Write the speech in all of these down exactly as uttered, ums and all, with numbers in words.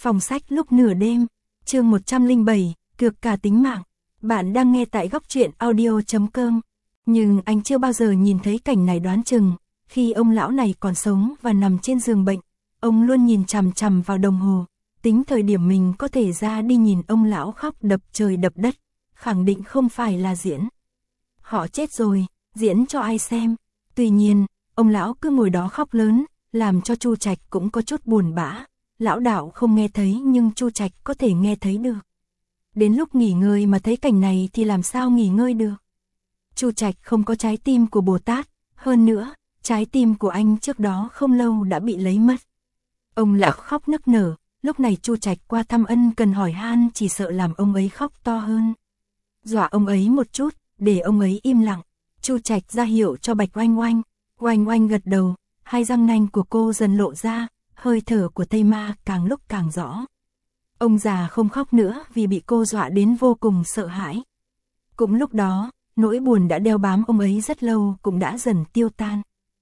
Phòng sách lúc nửa đêm, chương một trăm lẻ bảy, cược cả tính mạng. Bạn đang nghe tại góc truyện audio chấm com. Nhưng anh chưa bao giờ nhìn thấy cảnh này, đoán chừng khi ông lão này còn sống và nằm trên giường bệnh, ông luôn nhìn chằm chằm vào đồng hồ, tính thời điểm mình có thể ra đi nhìn ông lão khóc đập trời đập đất, khẳng định không phải là diễn. Họ chết rồi, diễn cho ai xem. Tuy nhiên, ông lão cứ ngồi đó khóc lớn, làm cho Chu Trạch cũng có chút buồn bã. Lão đạo không nghe thấy nhưng Chu Trạch có thể nghe thấy được. Đến lúc nghỉ ngơi mà thấy cảnh này thì làm sao nghỉ ngơi được. Chu Trạch không có trái tim của Bồ Tát, hơn nữa, trái tim của anh trước đó không lâu đã bị lấy mất. Ông lão khóc nức nở, lúc này Chu Trạch qua thăm ân cần hỏi han chỉ sợ làm ông ấy khóc to hơn. Dọa ông ấy một chút, để ông ấy im lặng. Chu Trạch ra hiệu cho Bạch Oanh Oanh. Oanh Oanh gật đầu, hai răng nanh của cô dần lộ ra, hơi thở của Tây Ma càng lúc càng rõ. Ông già không khóc nữa vì bị cô dọa đến vô cùng sợ hãi. Cũng lúc đó, nỗi buồn đã đeo bám ông ấy rất lâu cũng đã dần tiêu tan.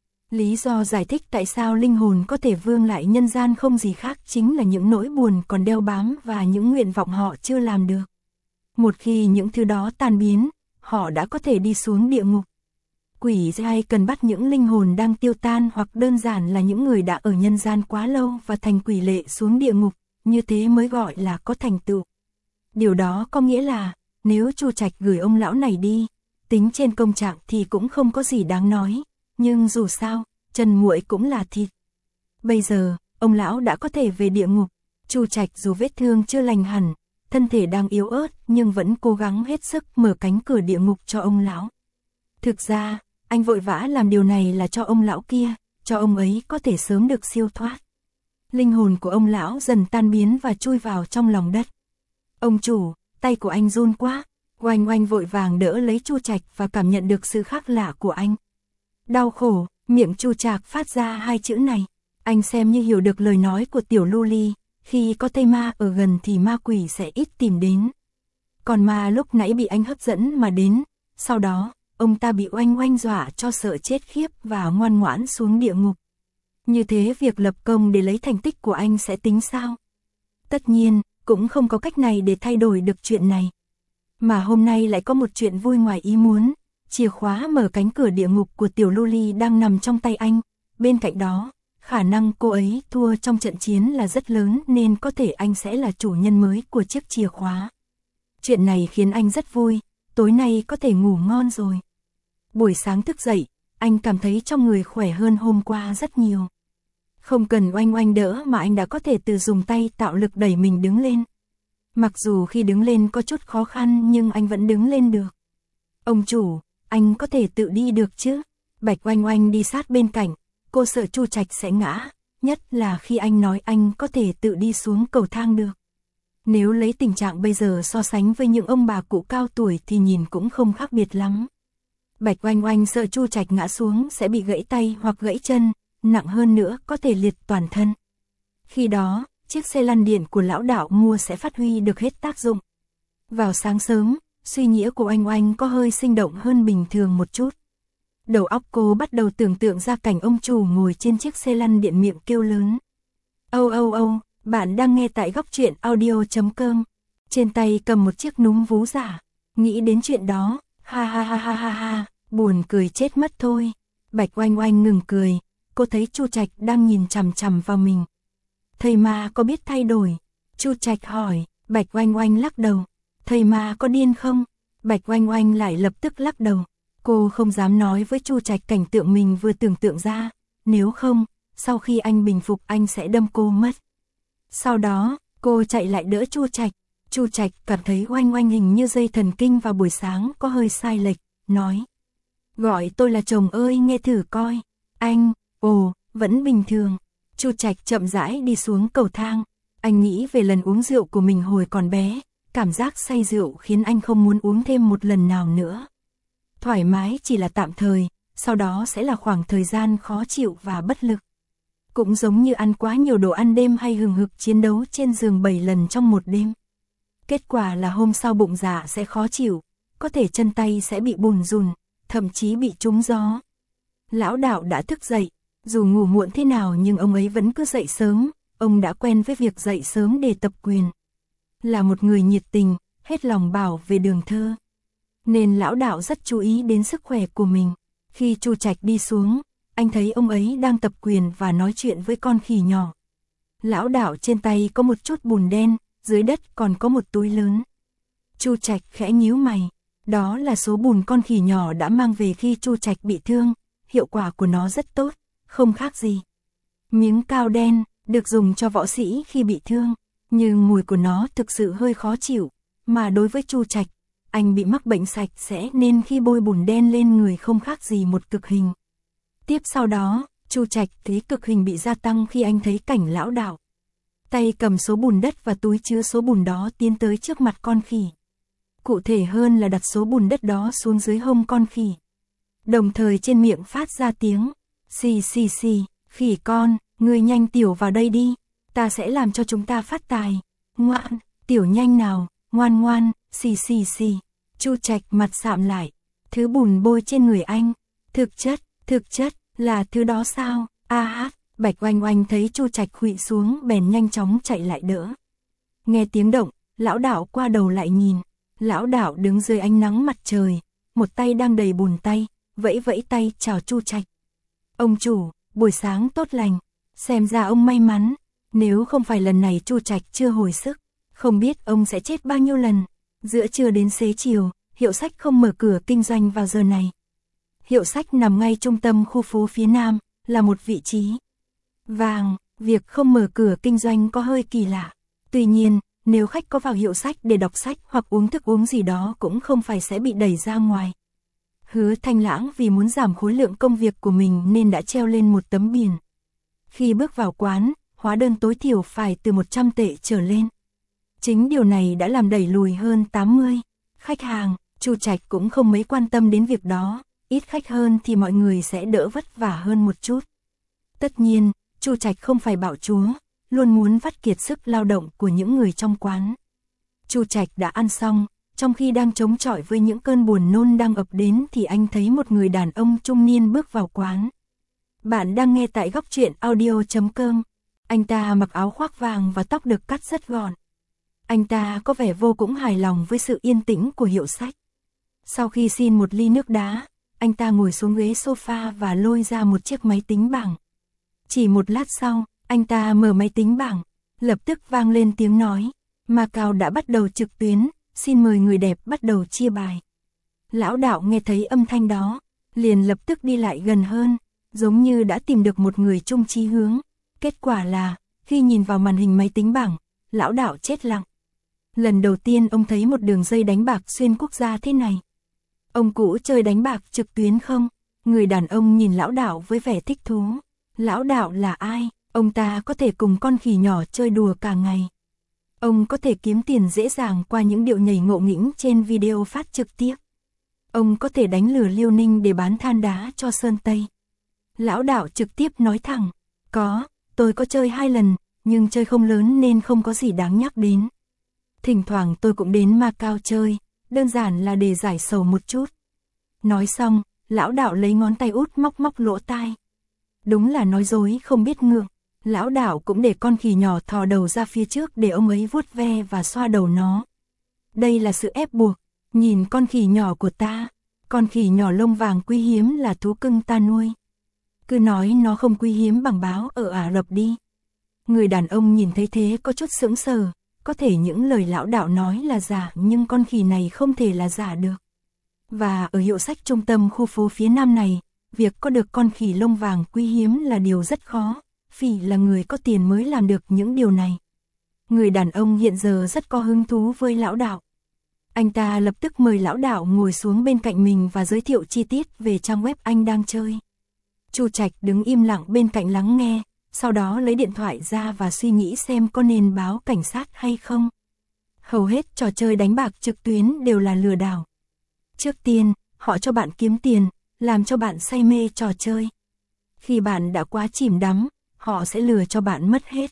Lý do giải thích tại sao linh hồn có thể vương lại nhân gian không gì khác chính là những nỗi buồn còn đeo bám và những nguyện vọng họ chưa làm được. Một khi những thứ đó tan biến, họ đã có thể đi xuống địa ngục. Quỷ hay cần bắt những linh hồn đang tiêu tan hoặc đơn giản là những người đã ở nhân gian quá lâu và thành quỷ lệ xuống địa ngục, như thế mới gọi là có thành tựu. Điều đó có nghĩa là, nếu Chu Trạch gửi ông lão này đi, tính trên công trạng thì cũng không có gì đáng nói, nhưng dù sao, Trần Muội cũng là thịt. Bây giờ, ông lão đã có thể về địa ngục, Chu Trạch dù vết thương chưa lành hẳn, thân thể đang yếu ớt nhưng vẫn cố gắng hết sức mở cánh cửa địa ngục cho ông lão. Thực ra, anh vội vã làm điều này là cho ông lão kia, cho ông ấy có thể sớm được siêu thoát. Linh hồn của ông lão dần tan biến và chui vào trong lòng đất. Ông chủ, tay của anh run quá. Oanh Oanh vội vàng đỡ lấy Chu Trạch và cảm nhận được sự khác lạ của anh. Đau khổ, miệng Chu Trạch phát ra hai chữ này. Anh xem như hiểu được lời nói của tiểu lưu ly, khi có Tây Ma ở gần thì ma quỷ sẽ ít tìm đến. Còn ma lúc nãy bị anh hấp dẫn mà đến, sau đó, ông ta bị Oanh Oanh dọa cho sợ chết khiếp và ngoan ngoãn xuống địa ngục. Như thế việc lập công để lấy thành tích của anh sẽ tính sao? Tất nhiên, cũng không có cách này để thay đổi được chuyện này. Mà hôm nay lại có một chuyện vui ngoài ý muốn, chìa khóa mở cánh cửa địa ngục của tiểu lưu ly đang nằm trong tay anh. Bên cạnh đó, khả năng cô ấy thua trong trận chiến là rất lớn nên có thể anh sẽ là chủ nhân mới của chiếc chìa khóa. Chuyện này khiến anh rất vui, tối nay có thể ngủ ngon rồi. Buổi sáng thức dậy, anh cảm thấy trong người khỏe hơn hôm qua rất nhiều. Không cần Oanh Oanh đỡ mà anh đã có thể tự dùng tay tạo lực đẩy mình đứng lên. Mặc dù khi đứng lên có chút khó khăn nhưng anh vẫn đứng lên được. Ông chủ, anh có thể tự đi được chứ? Bạch Oanh Oanh đi sát bên cạnh, cô sợ Chu Trạch sẽ ngã, nhất là khi anh nói anh có thể tự đi xuống cầu thang được. Nếu lấy tình trạng bây giờ so sánh với những ông bà cụ cao tuổi thì nhìn cũng không khác biệt lắm. Bạch Oanh Oanh sợ Chu Trạch ngã xuống sẽ bị gãy tay hoặc gãy chân, nặng hơn nữa có thể liệt toàn thân. Khi đó, chiếc xe lăn điện của lão đạo mua sẽ phát huy được hết tác dụng. Vào sáng sớm, suy nghĩ của Oanh Oanh có hơi sinh động hơn bình thường một chút. Đầu óc cô bắt đầu tưởng tượng ra cảnh ông chủ ngồi trên chiếc xe lăn điện miệng kêu lớn. Âu âu âu, bạn đang nghe tại góc truyện audio chấm com. Trên tay cầm một chiếc núm vú giả. Nghĩ đến chuyện đó, ha ha ha ha ha ha, buồn cười chết mất thôi. Bạch Oanh Oanh ngừng cười, cô thấy Chu Trạch đang nhìn chằm chằm vào mình. Thầy Ma có biết thay đổi? Chu Trạch hỏi. Bạch Oanh Oanh lắc đầu. Thầy Ma có điên không? Bạch Oanh Oanh lại lập tức lắc đầu. Cô không dám nói với Chu Trạch cảnh tượng mình vừa tưởng tượng ra, nếu không, sau khi anh bình phục anh sẽ đâm cô mất. Sau đó, cô chạy lại đỡ Chu Trạch. Chu Trạch cảm thấy Oanh Oanh hình như dây thần kinh vào buổi sáng có hơi sai lệch, nói. Gọi tôi là chồng ơi, nghe thử coi. Anh, ồ, vẫn bình thường. Chu Trạch chậm rãi đi xuống cầu thang. Anh nghĩ về lần uống rượu của mình hồi còn bé, cảm giác say rượu khiến anh không muốn uống thêm một lần nào nữa. Thoải mái chỉ là tạm thời, sau đó sẽ là khoảng thời gian khó chịu và bất lực. Cũng giống như ăn quá nhiều đồ ăn đêm hay hừng hực chiến đấu trên giường bảy lần trong một đêm. Kết quả là hôm sau bụng dạ sẽ khó chịu, có thể chân tay sẽ bị bùn rùn, thậm chí bị trúng gió. Lão đạo đã thức dậy, dù ngủ muộn thế nào nhưng ông ấy vẫn cứ dậy sớm, ông đã quen với việc dậy sớm để tập quyền. Là một người nhiệt tình, hết lòng bảo về Đường Thơ. Nên lão đạo rất chú ý đến sức khỏe của mình. Khi Chu Trạch đi xuống, anh thấy ông ấy đang tập quyền và nói chuyện với con khỉ nhỏ. Lão đạo trên tay có một chút bùn đen, dưới đất còn có một túi lớn. Chu Trạch khẽ nhíu mày, đó là số bùn con khỉ nhỏ đã mang về khi Chu Trạch bị thương, hiệu quả của nó rất tốt, không khác gì miếng cao đen, được dùng cho võ sĩ khi bị thương, nhưng mùi của nó thực sự hơi khó chịu, mà đối với Chu Trạch, anh bị mắc bệnh sạch sẽ nên khi bôi bùn đen lên người không khác gì một cực hình. Tiếp sau đó, Chu Trạch thấy cực hình bị gia tăng khi anh thấy cảnh lão đạo. Tay cầm số bùn đất và túi chứa số bùn đó tiến tới trước mặt con khỉ. Cụ thể hơn là đặt số bùn đất đó xuống dưới hông con khỉ. Đồng thời trên miệng phát ra tiếng, xì xì xì, khỉ con, ngươi nhanh tiểu vào đây đi, ta sẽ làm cho chúng ta phát tài. Ngoan, tiểu nhanh nào, ngoan ngoan, xì xì xì. Chu Trạch mặt sạm lại, thứ bùn bôi trên người anh, thực chất, thực chất, là thứ đó sao, a hát. Bạch Oanh Oanh thấy Chu Trạch khuỵu xuống bèn nhanh chóng chạy lại đỡ. Nghe tiếng động, lão đạo qua đầu lại nhìn, lão đạo đứng dưới ánh nắng mặt trời, một tay đang đầy bùn tay, vẫy vẫy tay chào Chu Trạch. Ông chủ, buổi sáng tốt lành, xem ra ông may mắn, nếu không phải lần này Chu Trạch chưa hồi sức, không biết ông sẽ chết bao nhiêu lần. Giữa trưa đến xế chiều, Hiệu Sách không mở cửa kinh doanh vào giờ này. Hiệu Sách nằm ngay trung tâm khu phố phía Nam, là một vị trí vàng, việc không mở cửa kinh doanh có hơi kỳ lạ. Tuy nhiên, nếu khách có vào Hiệu Sách để đọc sách hoặc uống thức uống gì đó cũng không phải sẽ bị đẩy ra ngoài. Hứa Thanh Lãng vì muốn giảm khối lượng công việc của mình nên đã treo lên một tấm biển. Khi bước vào quán, hóa đơn tối thiểu phải từ một trăm tệ trở lên. Chính điều này đã làm đẩy lùi hơn tám mươi khách hàng. Chu Trạch cũng không mấy quan tâm đến việc đó, ít khách hơn thì mọi người sẽ đỡ vất vả hơn một chút. Tất nhiên, Chu Trạch không phải bạo chúa, luôn muốn vắt kiệt sức lao động của những người trong quán. Chu Trạch đã ăn xong, trong khi đang chống chọi với những cơn buồn nôn đang ập đến thì anh thấy một người đàn ông trung niên bước vào quán. Bạn đang nghe tại góc truyện audio chấm com. Anh ta mặc áo khoác vàng và tóc được cắt rất gọn. Anh ta có vẻ vô cùng hài lòng với sự yên tĩnh của Hiệu Sách. Sau khi xin một ly nước đá, anh ta ngồi xuống ghế sofa và lôi ra một chiếc máy tính bảng. Chỉ một lát sau, anh ta mở máy tính bảng, lập tức vang lên tiếng nói, Macau đã bắt đầu trực tuyến, xin mời người đẹp bắt đầu chia bài. Lão đạo nghe thấy âm thanh đó, liền lập tức đi lại gần hơn, giống như đã tìm được một người chung chí hướng. Kết quả là, khi nhìn vào màn hình máy tính bảng, lão đạo chết lặng. Lần đầu tiên ông thấy một đường dây đánh bạc xuyên quốc gia thế này. Ông cũ chơi đánh bạc trực tuyến không? Người đàn ông nhìn lão đạo với vẻ thích thú. Lão đạo là ai? Ông ta có thể cùng con khỉ nhỏ chơi đùa cả ngày. Ông có thể kiếm tiền dễ dàng qua những điệu nhảy ngộ nghĩnh trên video phát trực tiếp. Ông có thể đánh lừa Liêu Ninh để bán than đá cho Sơn Tây. Lão đạo trực tiếp nói thẳng, có, tôi có chơi hai lần, nhưng chơi không lớn nên không có gì đáng nhắc đến. Thỉnh thoảng tôi cũng đến Macau chơi, đơn giản là để giải sầu một chút. Nói xong, lão đạo lấy ngón tay út móc móc lỗ tai. Đúng là nói dối không biết ngượng. Lão đạo cũng để con khỉ nhỏ thò đầu ra phía trước để ông ấy vuốt ve và xoa đầu nó. Đây là sự ép buộc. Nhìn con khỉ nhỏ của ta. Con khỉ nhỏ lông vàng quý hiếm là thú cưng ta nuôi. Cứ nói nó không quý hiếm bằng báo ở Ả Rập đi. Người đàn ông nhìn thấy thế có chút sững sờ. Có thể những lời lão đạo nói là giả nhưng con khỉ này không thể là giả được. Và ở Hiệu Sách trung tâm khu phố phía Nam này, việc có được con khỉ lông vàng quý hiếm là điều rất khó. Phỉ là người có tiền mới làm được những điều này. Người đàn ông hiện giờ rất có hứng thú với lão đạo. Anh ta lập tức mời lão đạo ngồi xuống bên cạnh mình và giới thiệu chi tiết về trang web anh đang chơi. Chu Trạch đứng im lặng bên cạnh lắng nghe, sau đó lấy điện thoại ra và suy nghĩ xem có nên báo cảnh sát hay không. Hầu hết trò chơi đánh bạc trực tuyến đều là lừa đảo. Trước tiên, họ cho bạn kiếm tiền, làm cho bạn say mê trò chơi. Khi bạn đã quá chìm đắm, họ sẽ lừa cho bạn mất hết.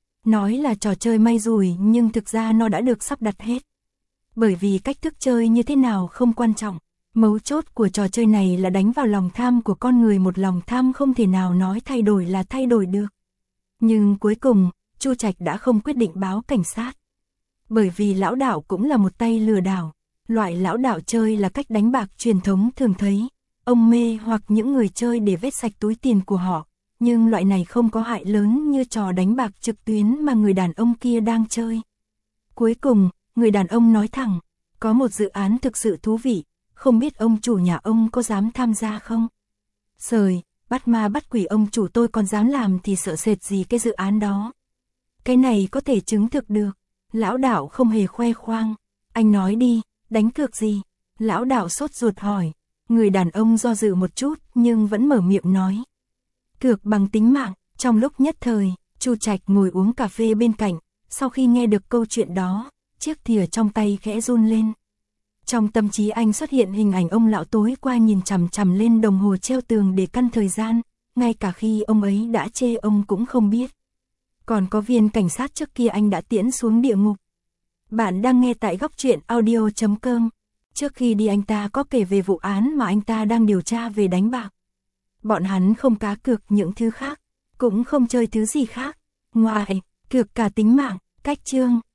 Nói là trò chơi may rủi nhưng thực ra nó đã được sắp đặt hết. Bởi vì cách thức chơi như thế nào không quan trọng. Mấu chốt của trò chơi này là đánh vào lòng tham của con người, một lòng tham không thể nào nói thay đổi là thay đổi được. Nhưng cuối cùng, Chu Trạch đã không quyết định báo cảnh sát. Bởi vì lão đạo cũng là một tay lừa đảo. Loại lão đạo chơi là cách đánh bạc truyền thống thường thấy. Ông mê hoặc những người chơi để vét sạch túi tiền của họ. Nhưng loại này không có hại lớn như trò đánh bạc trực tuyến mà người đàn ông kia đang chơi. Cuối cùng, người đàn ông nói thẳng, có một dự án thực sự thú vị, không biết ông chủ nhà ông có dám tham gia không? Sời, bắt ma bắt quỷ ông chủ tôi còn dám làm thì sợ sệt gì cái dự án đó. Cái này có thể chứng thực được. Lão đạo không hề khoe khoang. Anh nói đi, đánh cược gì? Lão đạo sốt ruột hỏi. Người đàn ông do dự một chút nhưng vẫn mở miệng nói. Cược bằng tính mạng. Trong lúc nhất thời, Chu Trạch ngồi uống cà phê bên cạnh. Sau khi nghe được câu chuyện đó, chiếc thìa trong tay khẽ run lên. Trong tâm trí anh xuất hiện hình ảnh ông lão tối qua nhìn chằm chằm lên đồng hồ treo tường để căn thời gian, ngay cả khi ông ấy đã chê ông cũng không biết. Còn có viên cảnh sát trước kia anh đã tiễn xuống địa ngục. Bạn đang nghe tại góc truyện audio chấm com. Trước khi đi anh ta có kể về vụ án mà anh ta đang điều tra về đánh bạc. Bọn hắn không cá cược những thứ khác, cũng không chơi thứ gì khác, ngoài cược cả tính mạng. Cách chương